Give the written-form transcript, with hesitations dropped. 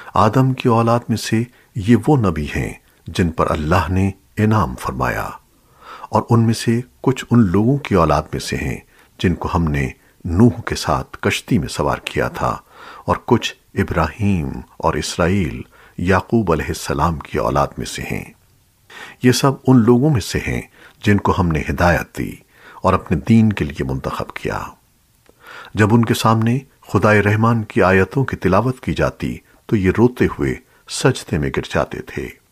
आदम की औलाद में से ये वो नबी हैं जिन पर अल्लाह ने इनाम फरमाया, और उनमें से कुछ उन लोगों की औलाद में से हैं जिनको हमने नूह के साथ कश्ती में सवार किया था, और कुछ इब्राहीम और इसराइल याकूब अलैहिस्सलाम की औलाद में से हैं। ये सब उन लोगों में से हैं जिनको हमने हिदायत दी और अपने दीन के लिए मुंतखब किया। जब उनके सामने खुदाए रहमान की आयतों की तिलावत की जाती तो ये रोते हुए सजदे में गिर जाते थे।